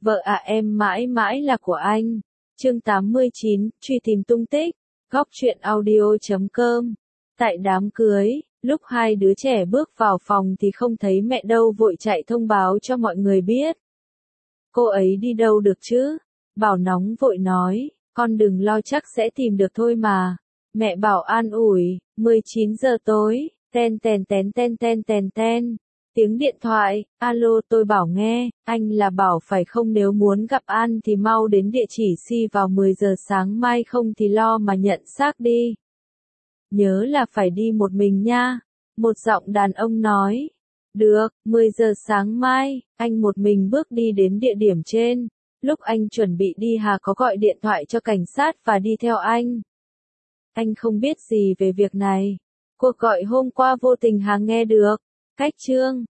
Vợ à em mãi mãi là của anh. Chương 89, truy tìm tung tích. Góc truyện audio.com. Tại đám cưới, lúc hai đứa trẻ bước vào phòng thì không thấy mẹ đâu, vội chạy thông báo cho mọi người biết. Cô ấy đi đâu được chứ? Bảo nóng vội nói, con đừng lo, chắc sẽ tìm được thôi mà. Mẹ Bảo an ủi. 19 giờ tối, ten ten ten ten ten ten ten. Tiếng điện thoại, alo tôi Bảo nghe, anh là Bảo phải không? Nếu muốn gặp An thì mau đến địa chỉ Si vào 10 giờ sáng mai, không thì lo mà nhận xác đi. Nhớ là phải đi một mình nha. Một giọng đàn ông nói. Được, 10 giờ sáng mai, anh một mình bước đi đến địa điểm trên. Lúc anh chuẩn bị đi, Hà có gọi điện thoại cho cảnh sát và đi theo anh. Anh không biết gì về việc này. Cuộc gọi hôm qua vô tình Hà nghe được. Cách chương